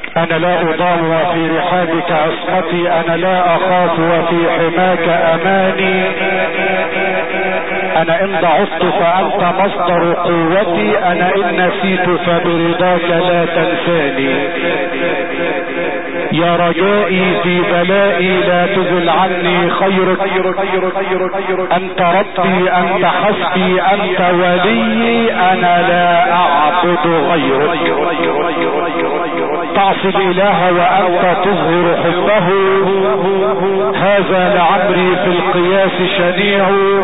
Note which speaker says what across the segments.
Speaker 1: انا لا اضام وفي رحابك عصمتي، انا لا اخاف وفي حماك اماني، انا ان ضعفت فانت مصدر قوتي، انا ان نسيت فبرضاك لا تنساني. يا رجائي في بلائي لا تزل عني خيرك، انت ربي انت حسبي انت ولي، انا لا اعبد غيرك. تعصي الاله وانت تظهر حبه، هذا لعمري في القياس شنيع.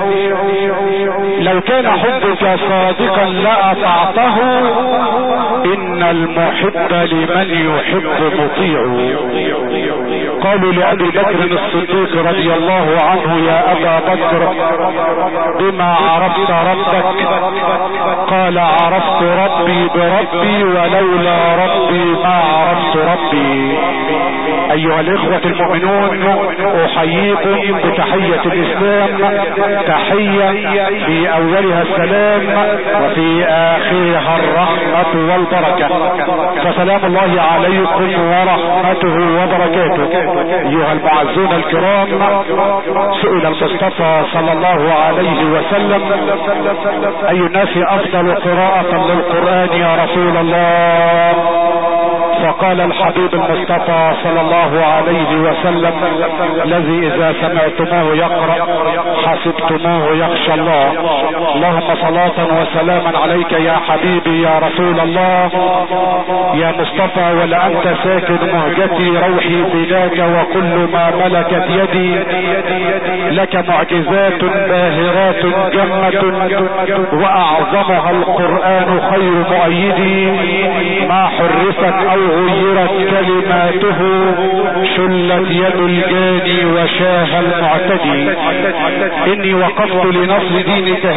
Speaker 1: لو كان حبك صادقا لاطعته، ان المحب لمن يحب مطيع. قالوا لأبي بكر الصديق رضي الله عنه يا أبا بكر بما عرفت ربك؟ قال عرفت ربي بربي، ولولا ربي ما عرفت ربي. أيها الإخوة المؤمنون، أحييكم بتحية الإسلام، تحية في أولها السلام وفي آخرها الرحمة والبركة. فسلام الله عليكم ورحمته وبركاته. أيها المعزون الكرام، سئل المصطفى صلى الله عليه وسلم أي الناس أفضل قراءة للقرآن يا رسول الله؟ فقال الحبيب المصطفى صلى الله عليه وسلم الذي اذا سمعتموه يقرأ حسبتموه يخشى الله. اللهم صلاة وسلاما عليك يا حبيبي يا رسول الله يا مصطفى، ولأنت ساكن مهجتي روحي فداك، وكل ما ملكت يدي لك معجزات باهرات جمة، واعظمها القرآن خير مؤيدي، ما حرفت او غيرت كلماته، شلت يد الجاني وشاه المعتدي. اني وقفت لنصر دينك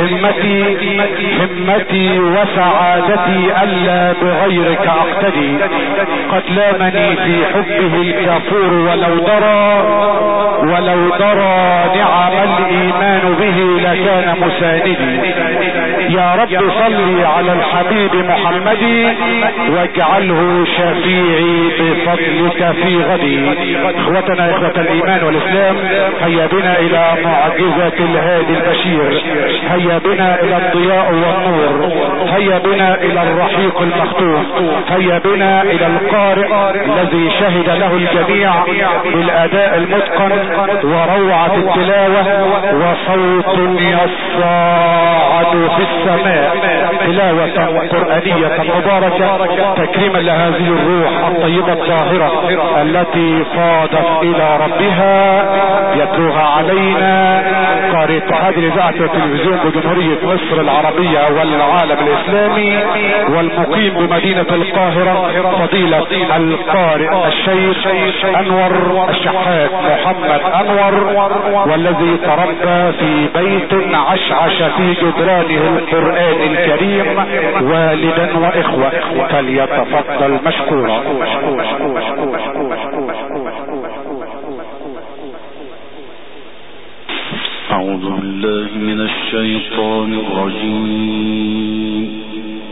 Speaker 1: همتي وسعادتي، الا بغيرك اقتدي. قد لامني في حبه الكافور، ولو درى نعم الايمان به لكان مساندي. يا رب صلي على الحبيب محمد، واجعله شفيعي بفضلك في غدي. اخوتنا اخوة الايمان والاسلام، هيا بنا الى معجزة الهادي البشير، هيا بنا الى الضياء والنور، هيا بنا الى الرحيق المختوم، هيا بنا الى القارئ الذي شهد له الجميع بالاداء المتقن وروعة التلاوة وصوت يصاعد في السماء، تلاوة قرآنية مباركة تكريما لهذه الروح الطيبة الطاهرة التي فاضت الى ربها. يتلوها علينا قارئ هذه الاذاعة والتلفزيون بجمهورية مصر العربية والعالم الاسلامي، والمقيم بمدينة القاهرة، فضيلة القارئ الشيخ انور الشحات محمد انور، والذي تربى في بيت عشعش في جدرانه القرآن الكريم والدا واخوة، فليتفضل مشكورا.
Speaker 2: أعوذ بالله من الشيطان الرجيم.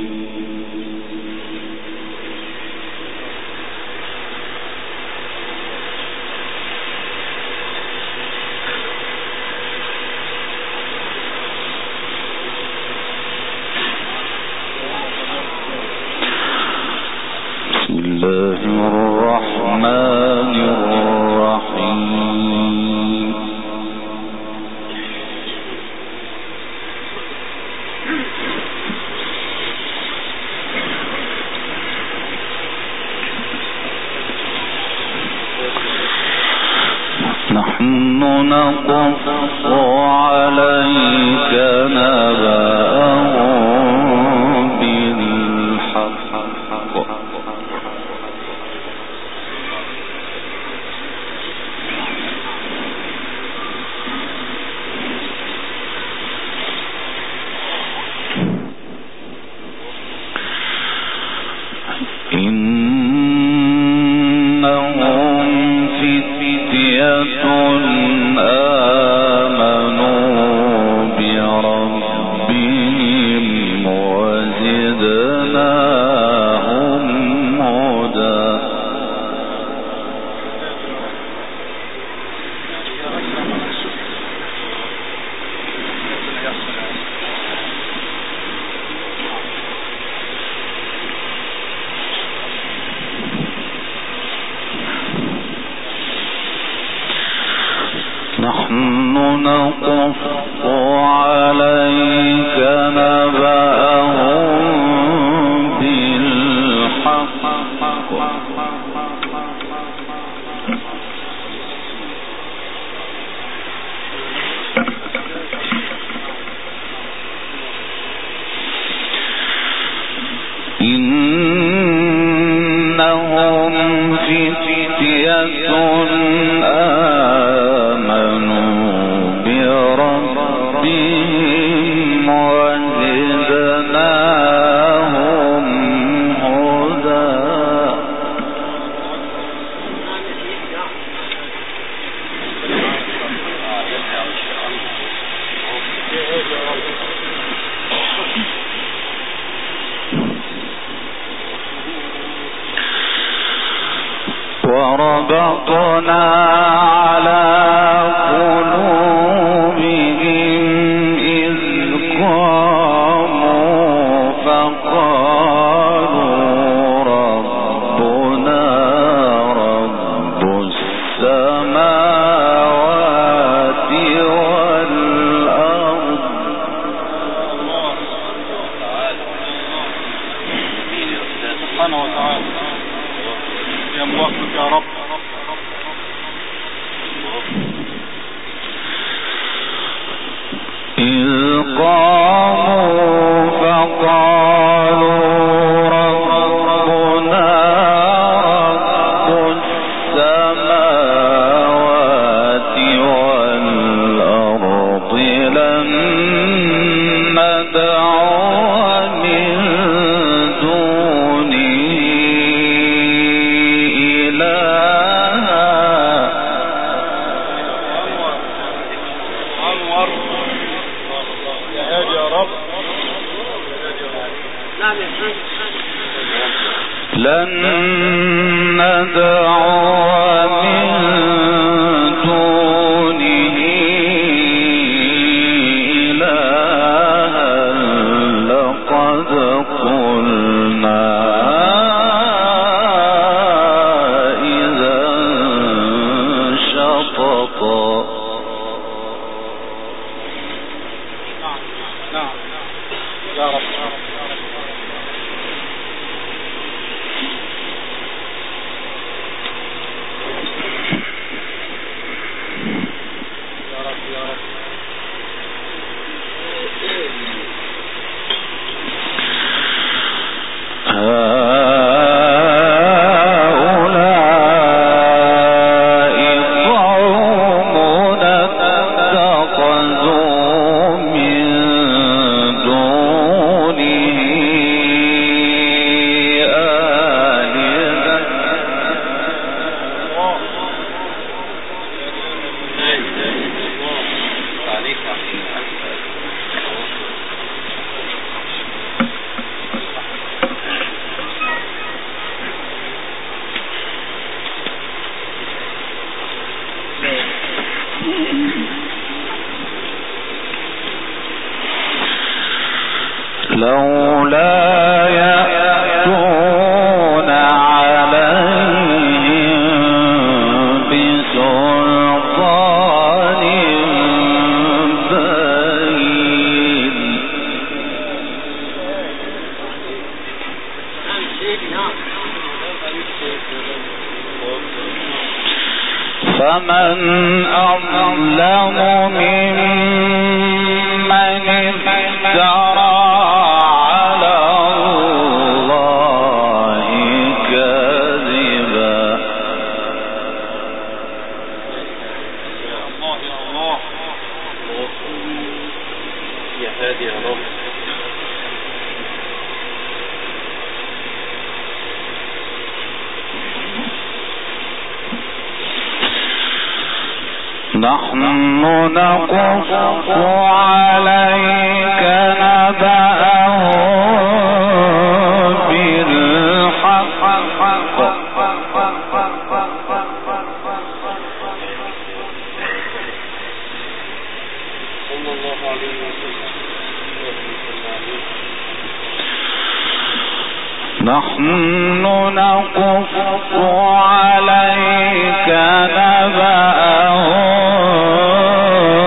Speaker 2: بسم الله الرحمن الرحيم. نحن نقص عليك نبأهم بالحق، إنهم فتية آمنوا بربهم نقص عليك نبأهم بالحق إنهم فتية آمنوا بربهم وزدناهم هدى وربطنا على قلوبهم إذ قاموا فقالوا ربنا رب السماوات والأرض
Speaker 1: سبحانه وتعالى يا موفق يا رب.
Speaker 2: إذ قاموا فقالوا ربنا رب السماوات والأرض لن ندعو من دونه لن ندعو من دونه إلها لقد قلنا إذا شططا.
Speaker 1: نعم يا رب.
Speaker 2: لولا يأتون عليهم بسلطان بين فمن أظلم ممن افترى على الله كذبا.
Speaker 1: يا هادي يا رب.
Speaker 2: نحن نقص عليك نبأهم بالحق
Speaker 1: صلى الله عليه وسلم.
Speaker 2: نحن نقص عليك نبأهم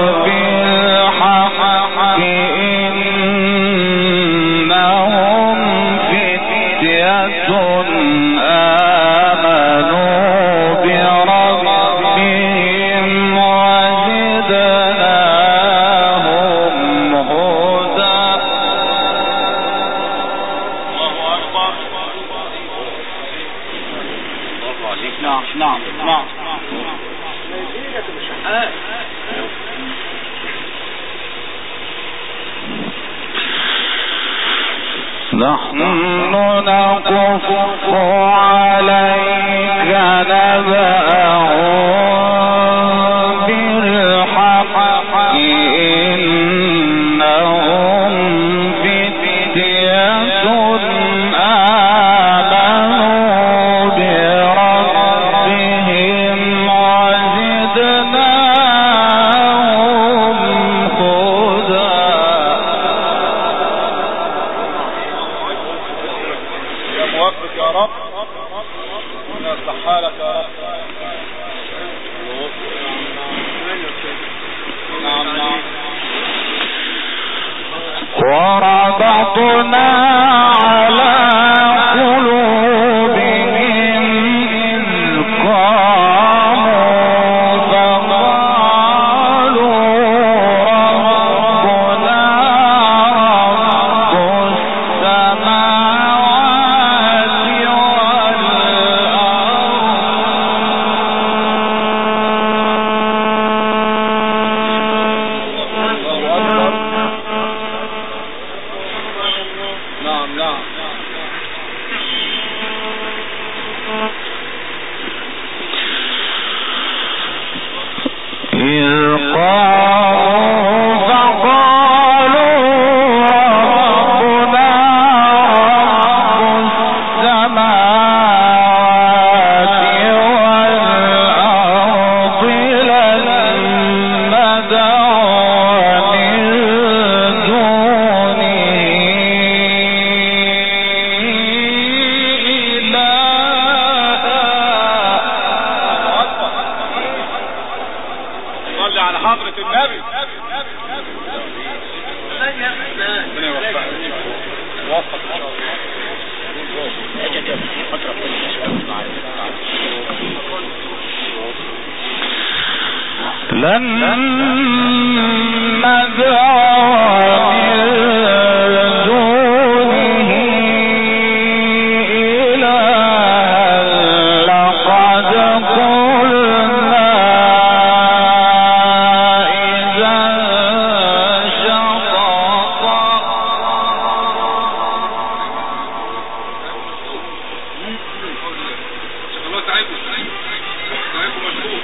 Speaker 1: نعم نعم نعم.
Speaker 2: نحن نقص عليك نبأهم بالحق إنهم فتية آمنوا بربهم وزدناهم هدى.
Speaker 1: يا موفق يا رب، يصلح حالك يا رب. نعم نعم.
Speaker 2: وربطنا على قلوبهم إذ قاموا فقالوا ربنا رب السماوات والأرض.
Speaker 1: نعم نعم.
Speaker 2: إذ قاموا فقالوا ربنا رب السماوات والأرض لن ندعو من دونه
Speaker 1: صلي على حضرة النبي. ربنا يوفقك ان شاء الله. وفق ان شاء الله.
Speaker 2: لن ندعو من دونه إلها لقد قلنا إذا شططا.
Speaker 1: الله تعبكم مشكور.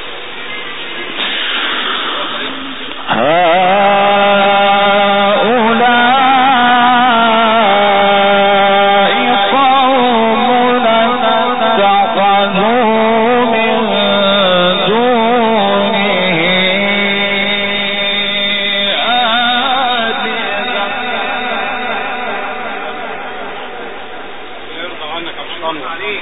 Speaker 2: هؤلاء قومنا اتخذوا من دونه آلهة.
Speaker 1: يرضى عنك يا شيطان.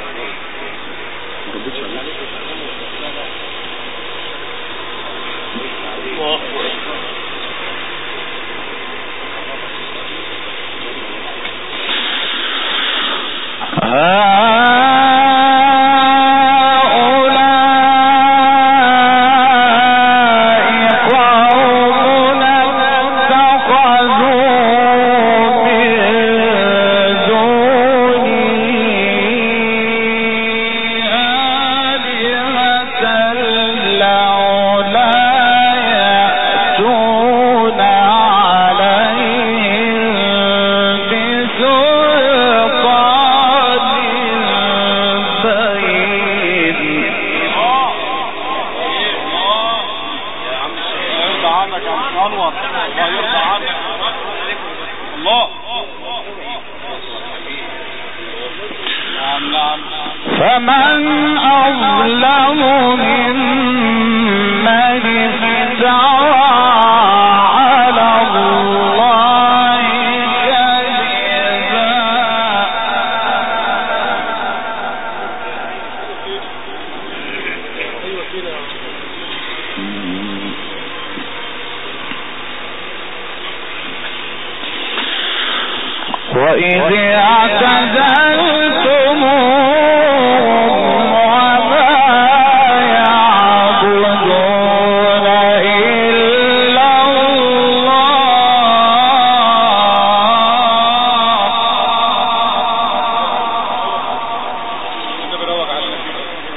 Speaker 2: فمن أظلم ممن افترى على الله كذبا. وإذ اعتزلتموهم وما يعبدون إلا الله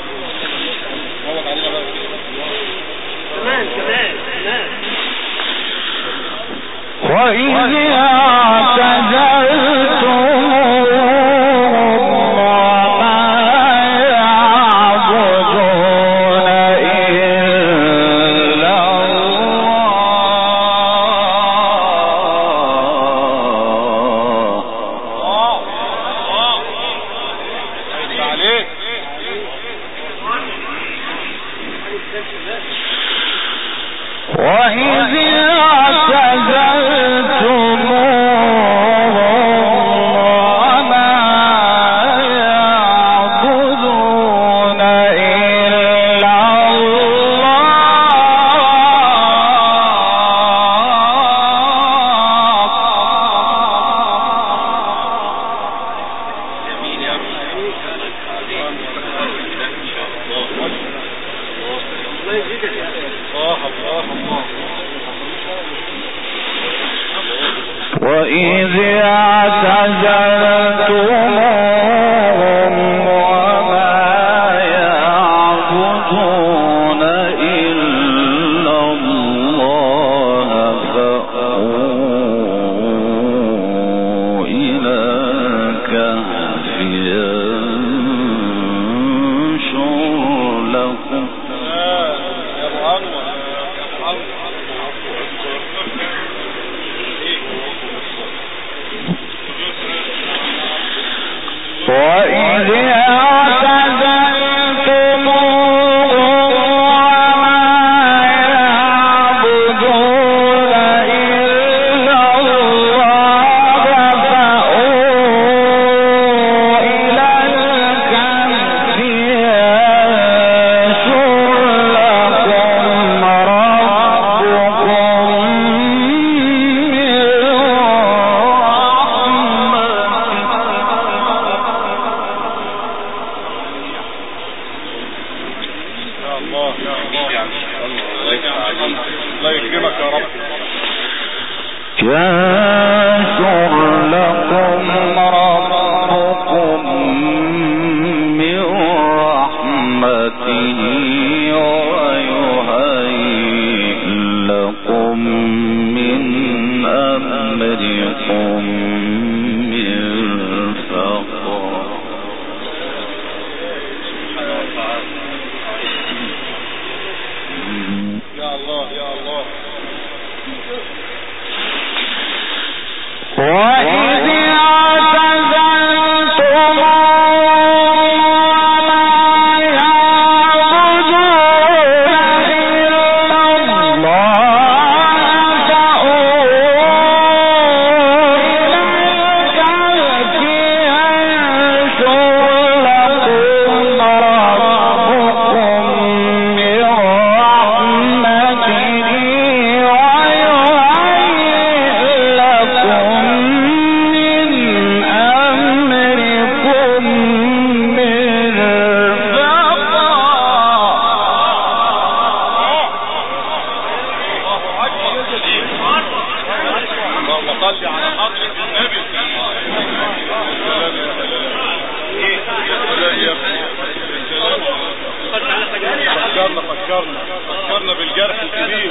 Speaker 1: فكرنا بالجرح الكبير.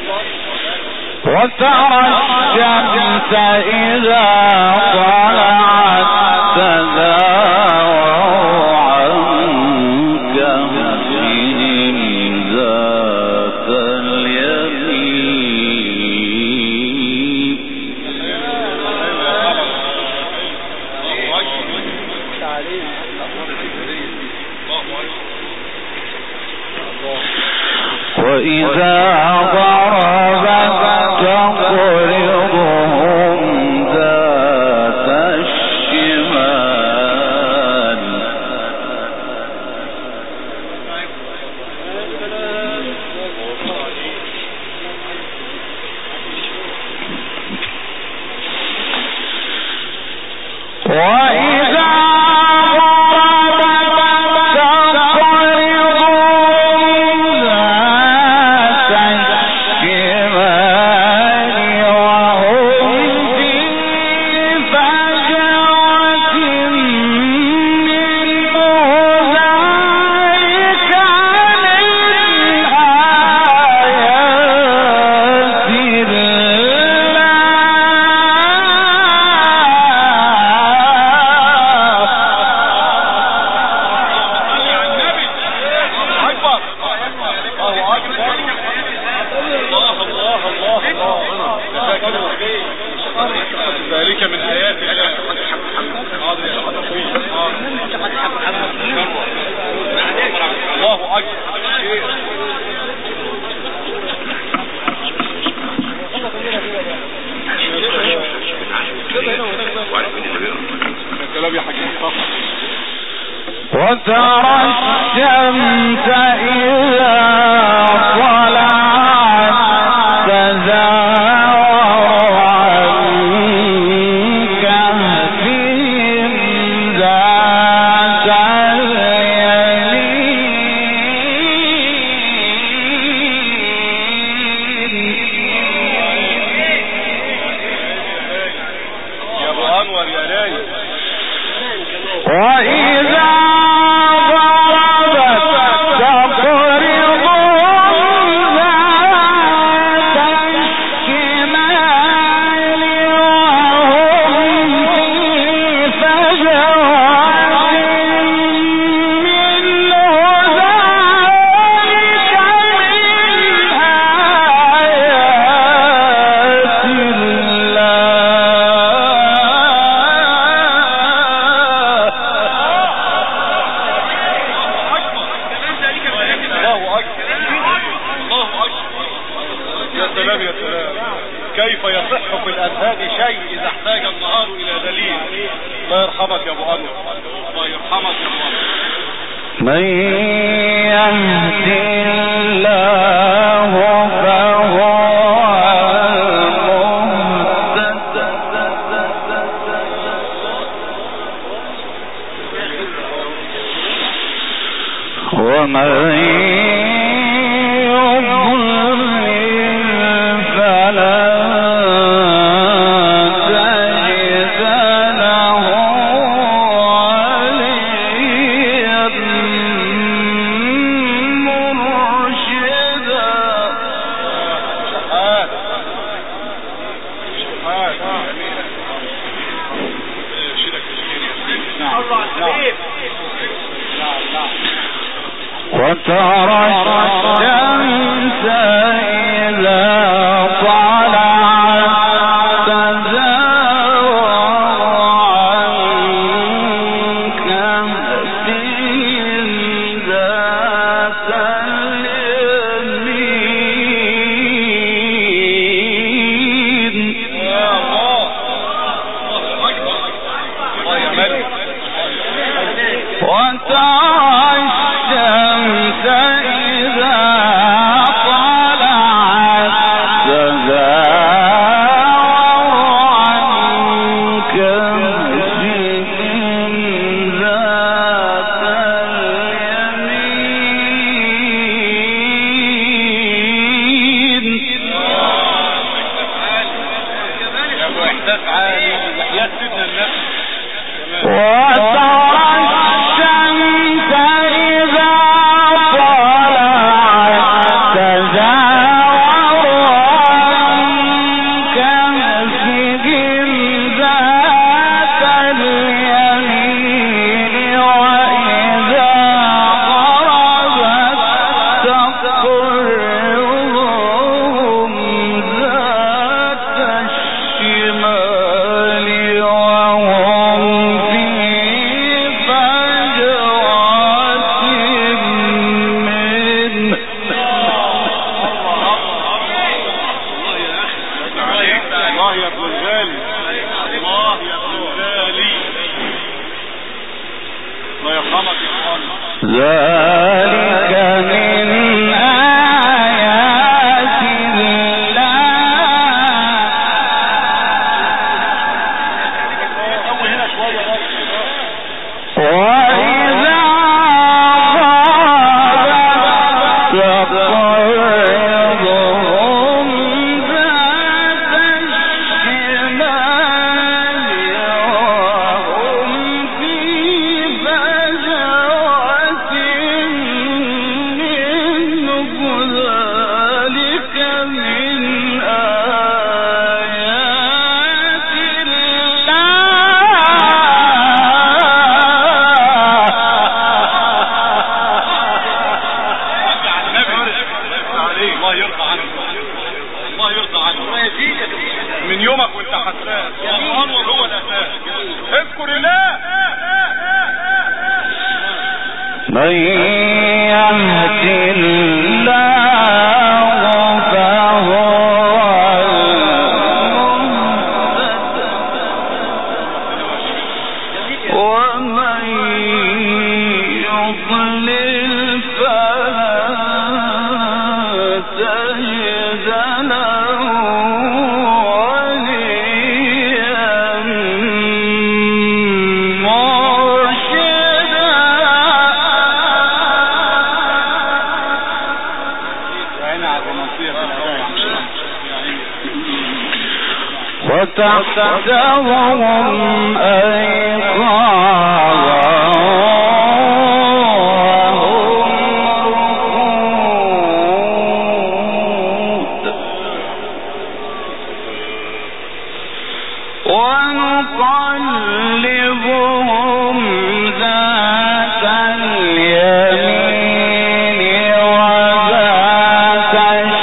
Speaker 2: وترى الشمس إذا طلعت تزاور عن كهفهم ذات اليمين. وإذا ضربت تقرضهم ذات الشمال. وإذا ضربت تقرضهم ذات الشمس إذا طلعت تزاور عن كهفهم ذات وإذا ضربت تقرضهم ذات الشمال وهم في فجوة منه ذلك من
Speaker 3: كيف يصح في الأذهان شيء إذا احتاج النهار إلى دليل. الله يرحمك يا أبو أنور، الله يرحمك يا أبو أنور.
Speaker 2: من يهد الله فهو المهتد ومن وترى الشمس إذا طلعت تزاور عن كهفهم ذات اليمين.
Speaker 3: يا الله، الله أكبر، الله يا ملك.
Speaker 2: وترى الشمس إذا طلعت تزاور عن كهفهم ذات اليمين.
Speaker 3: يا أبو إحساس عالي وحياة سيدنا النبي.
Speaker 2: وترى الشمس إذا طلعت تزاور عن كهفهم ذات اليمين وإذا غربت تقرضهم ذات الشمال وهم في فجوة منه.
Speaker 3: الله يا ابن الغالي، الله يا ابن الغالي، الله يرحمك يا اخوان.
Speaker 2: ذلك من آيات الله.
Speaker 3: قوي هنا شويه بس.
Speaker 2: وإذا غابت تقرضهم ذات الشمال وهم في فجوة منه ذلك من آيات
Speaker 3: الله يرضى عنك، الله يرضى عنك. من يومك وانت حساس، انور هو الاساس. اذكر الله.
Speaker 2: من يهد الله فهو المهتد ومن يضلل وتحسبهم أيقاظا ونقلبهم ذات اليمين وذات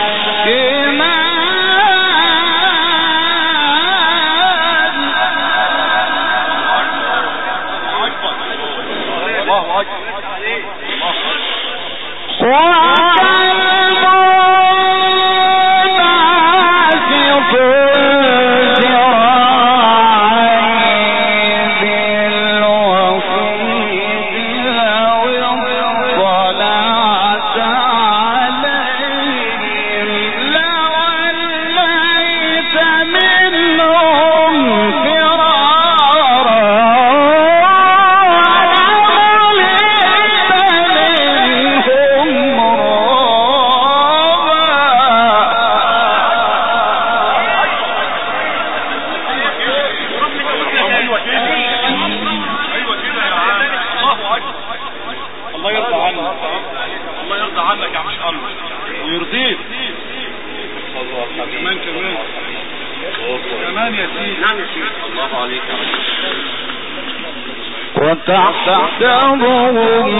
Speaker 2: وتحسبهم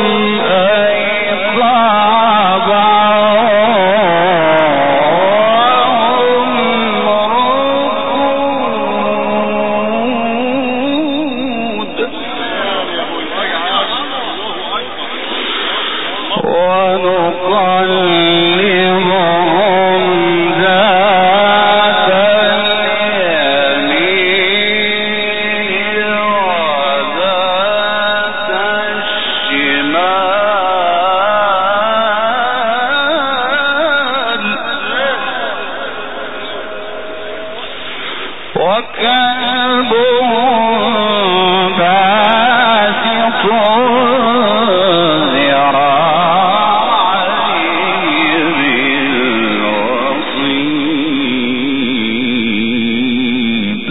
Speaker 2: أيقاظا وهم رقود ونقلبهم ذات اليمين وذات الشمال وكلبهم باسط ذراعيه بالوصيد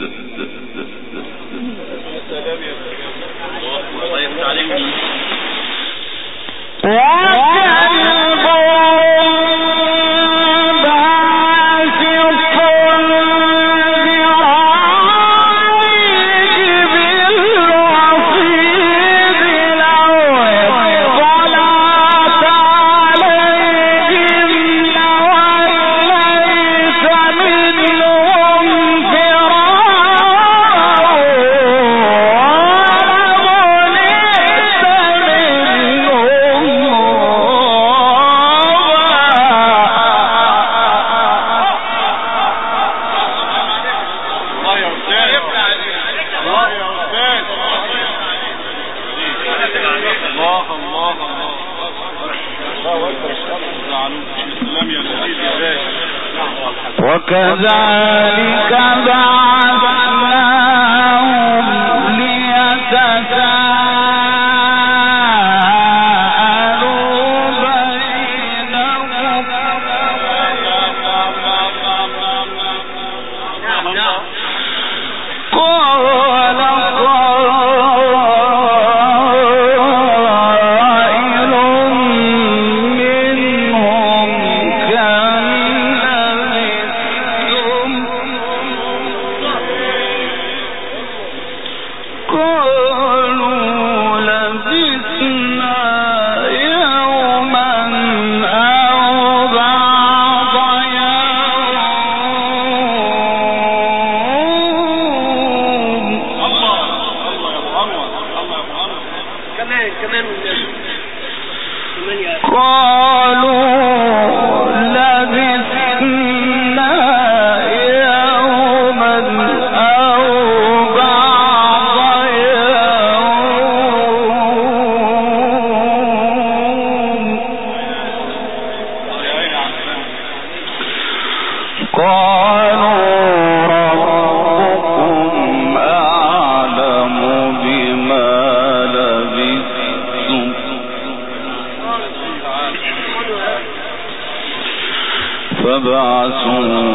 Speaker 2: وكذلك بعثناهم ليتساءلوا بينهم قال قائل منهم كم لبثتم قالوا لبثنا يوما أو بعض يوم قالوا لبثنا يوما أو بعض يوم فابعثوا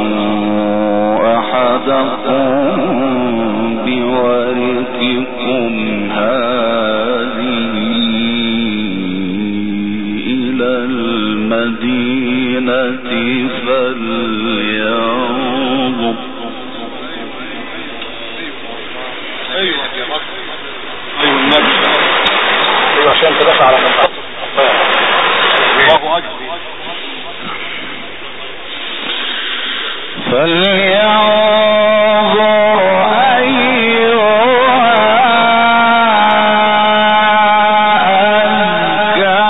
Speaker 2: أحدكم بورقكم هذه إلى المدينة فلينظر.
Speaker 3: ايوه يا رب، ايوه النبي، ايوه عشان تدافع على منطقة الله اكبر.
Speaker 2: فلينظر أيها أزكى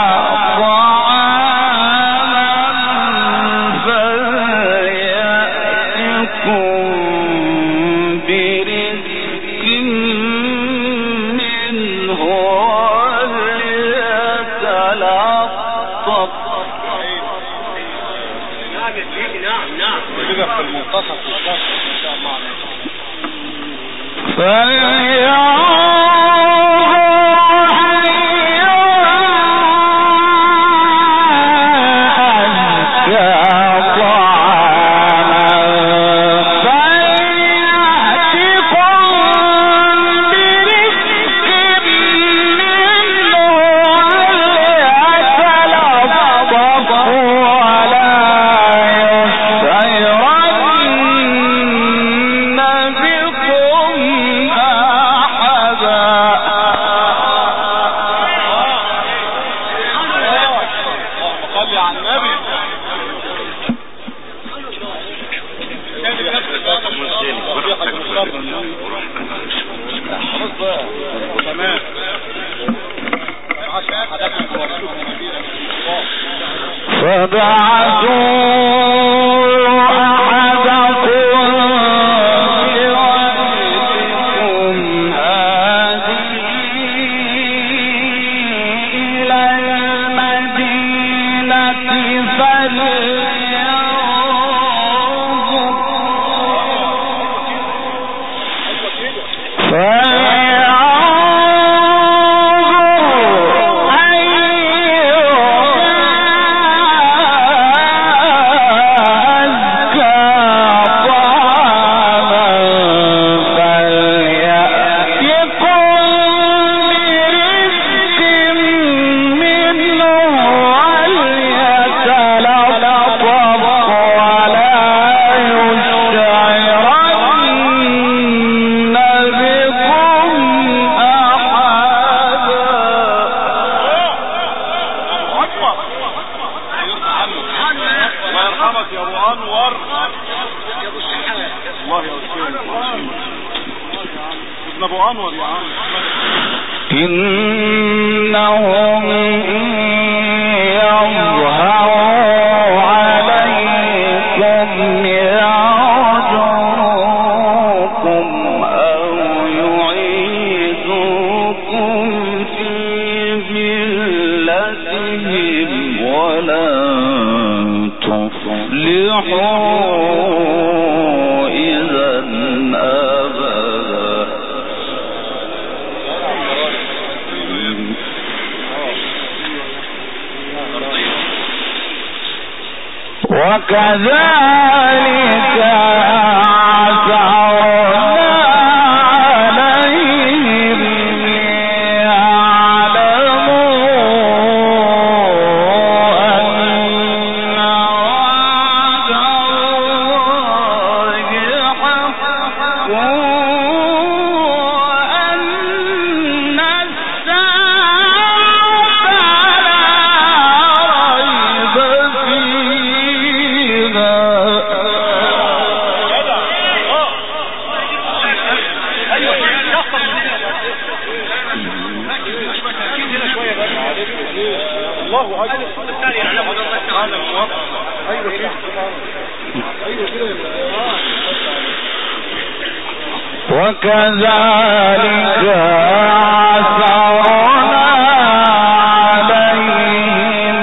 Speaker 2: طعاما فليأتكم برزق منه وليتلطف.
Speaker 3: نعم كده في المنتصف ان شاء الله.
Speaker 2: إنهم يظهروا عليكم يرجوكم أو يعيدوكم في ملتهم ولن تفلحوا إذا أبدا. وكذلك عثرنا عليهم ليعلموا أن وعد الله حق وأن الساعة لا ريب فيها.
Speaker 3: الله اكبر. هذا الموقف. ايوه كده. ايوه كده.
Speaker 2: وكذلك عثرنا عليهم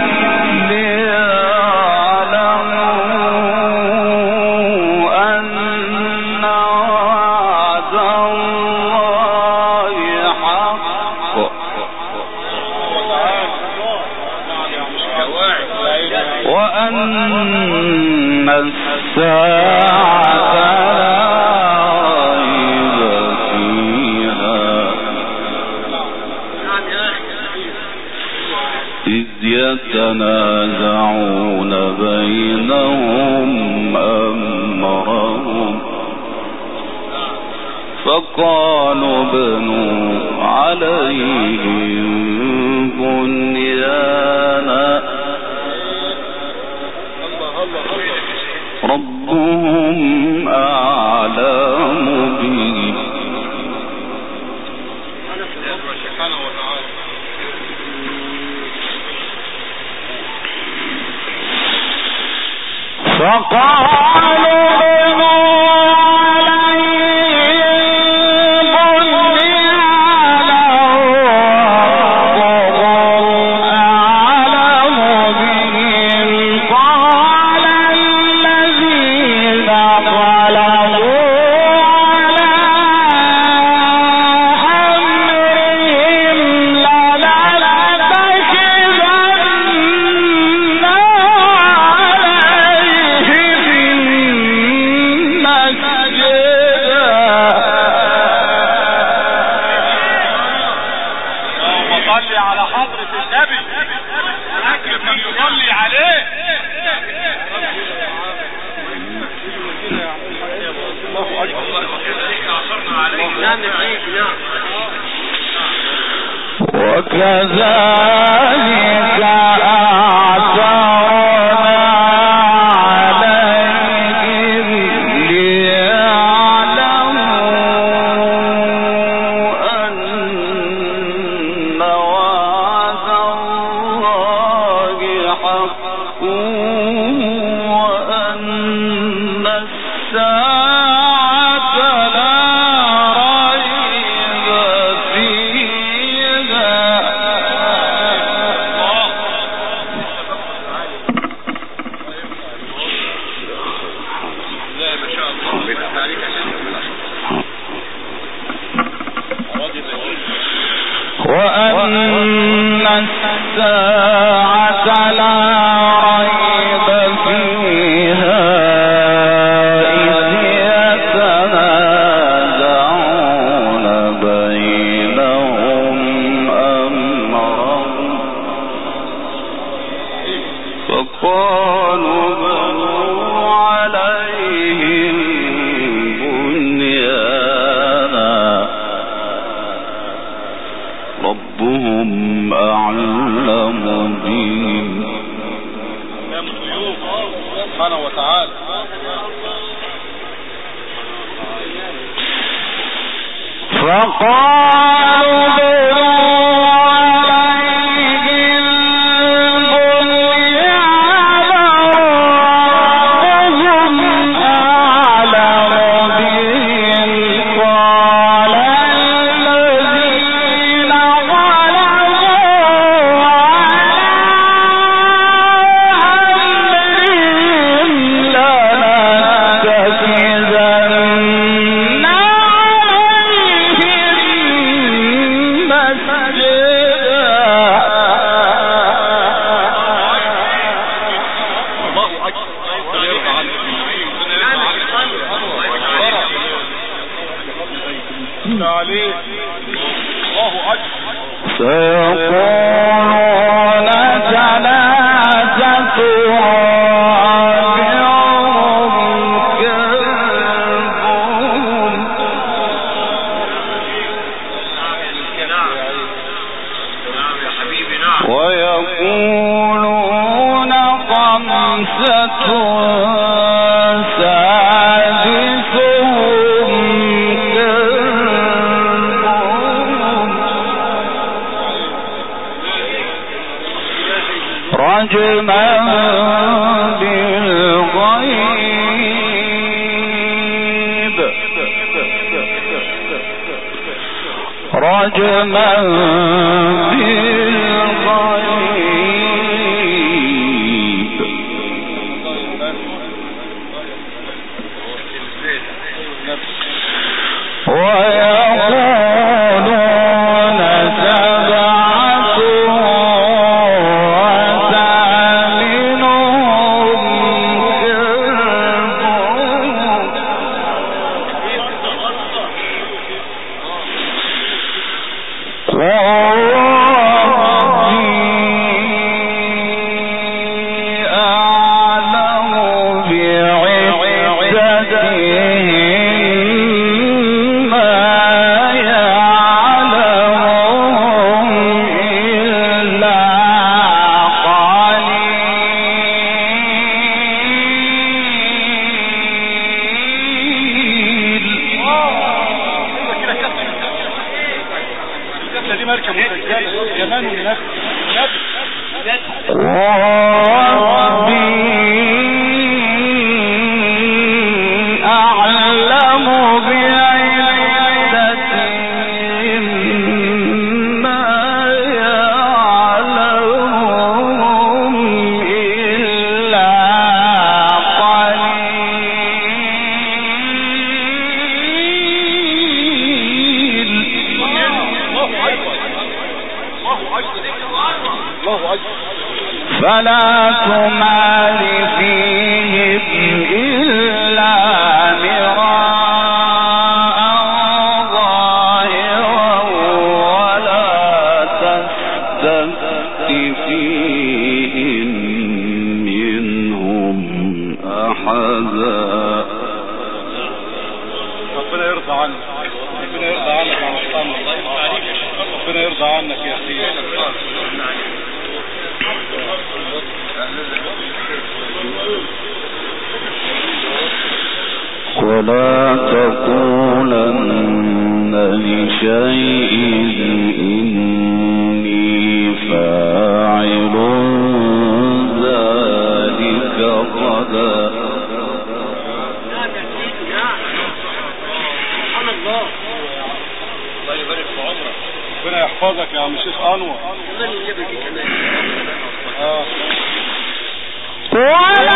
Speaker 2: ليعلموا أن وعد الله حق إذ يتنازعون بينهم أمرهم فقالوا بنوا عليهم بنيانا ربهم أعلم بهم
Speaker 1: فقالوا وكذلك أعثرنا عليهم ليعلموا أن وعد الله حق وأن الساعة لا ريب فيها وأن الساعة لا ريب فيها إذ يتنازعون بينهم أمرهم فقالوا بنوا عليهم بنيانا ربهم أعلم بهم
Speaker 3: سبحانه وتعالى
Speaker 1: فقالوا سيقولون ثلاثة رابعهم كلبهم ويقولون خمسة رجما بالغيب رجما بالغيب ويقولون سبعة وثامنهم كلبهم فلا تمار فيهم إلا مراء ظاهرا ولا تستفت فيهم منهم أحدا.
Speaker 3: ربنا يرضى عنك، ربنا يرضى عنك يا محمد، ربنا يرضى عنك يا سيدي.
Speaker 2: ولا تقولن لشيء إني فاعل ذلك غدا.
Speaker 3: الله يبارك في عمرك، ربنا يحفظك يا عم الشيخ انور.
Speaker 1: ولا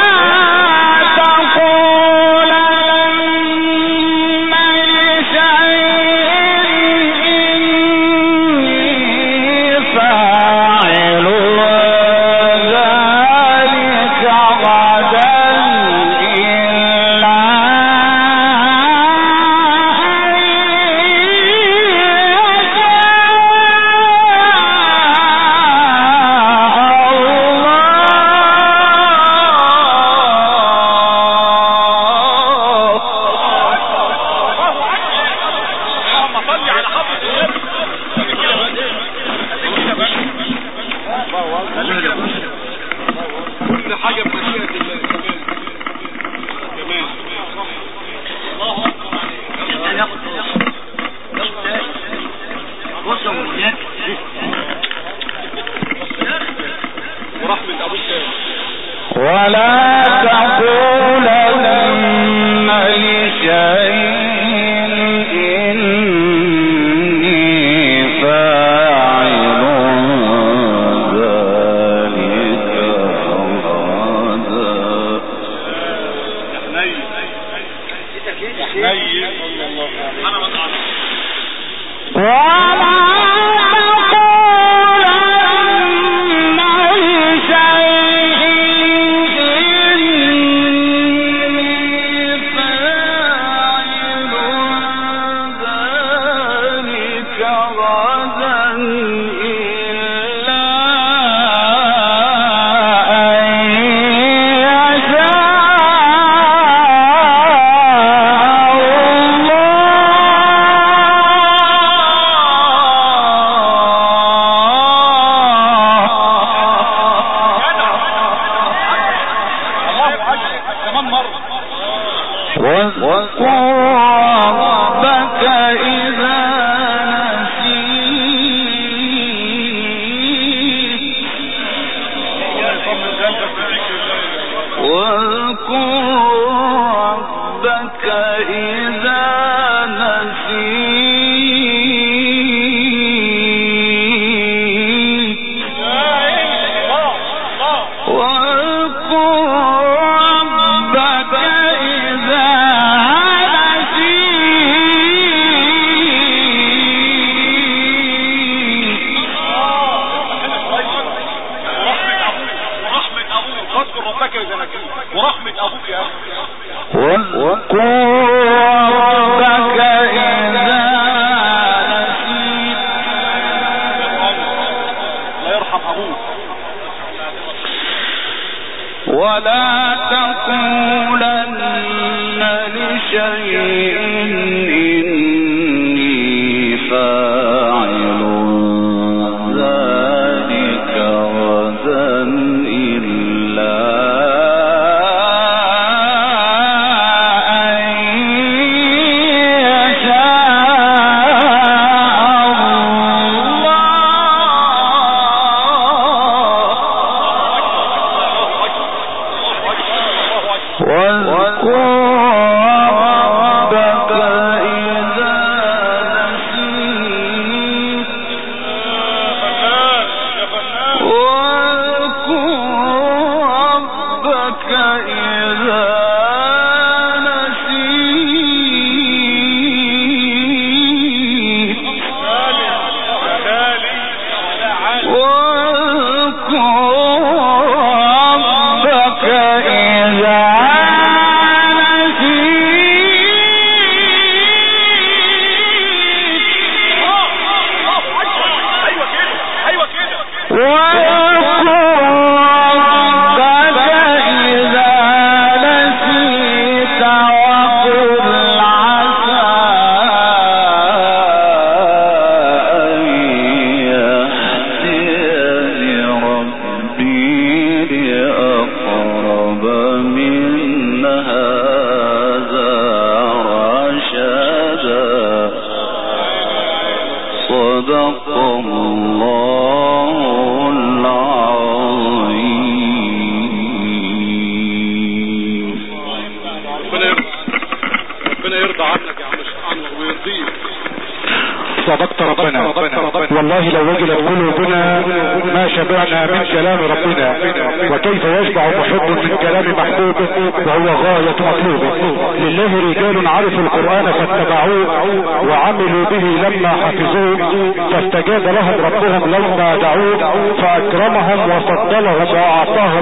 Speaker 1: والله لو وجلت قلوبنا ما شبعنا من كلام ربنا، وكيف يشبع محب من كلام محبوبه وهو غاية مطلوبه. لله رجال عرفوا القرآن فاتبعوه وعملوا به لما حفظوه، فاستجاب لهم ربهم لما دعوه، فاكرمهم وفضلهم واعطاهم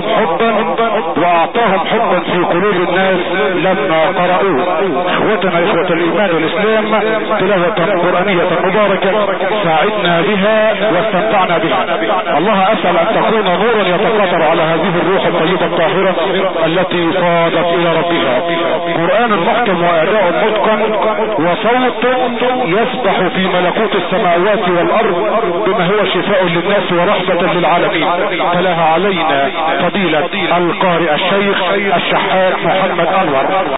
Speaker 1: حبا في قلوب الناس لما قرأوه. اخوتنا اخوة الايمان والاسلام، تلاوة قرآنية مباركة ساعدنا بها واستمتعنا بها. الله اسأل ان تكون نورا يتقاطر على هذه الروح الطيبة الطاهرة التي صادت الى ربها. قرآن محكم واداء متقن وصوت يسبح في ملكوت السماوات والارض بما هو شفاء للناس ورحمة للعالمين. تلاها علينا فضيلة القارئ الشيخ الشحات محمد انور.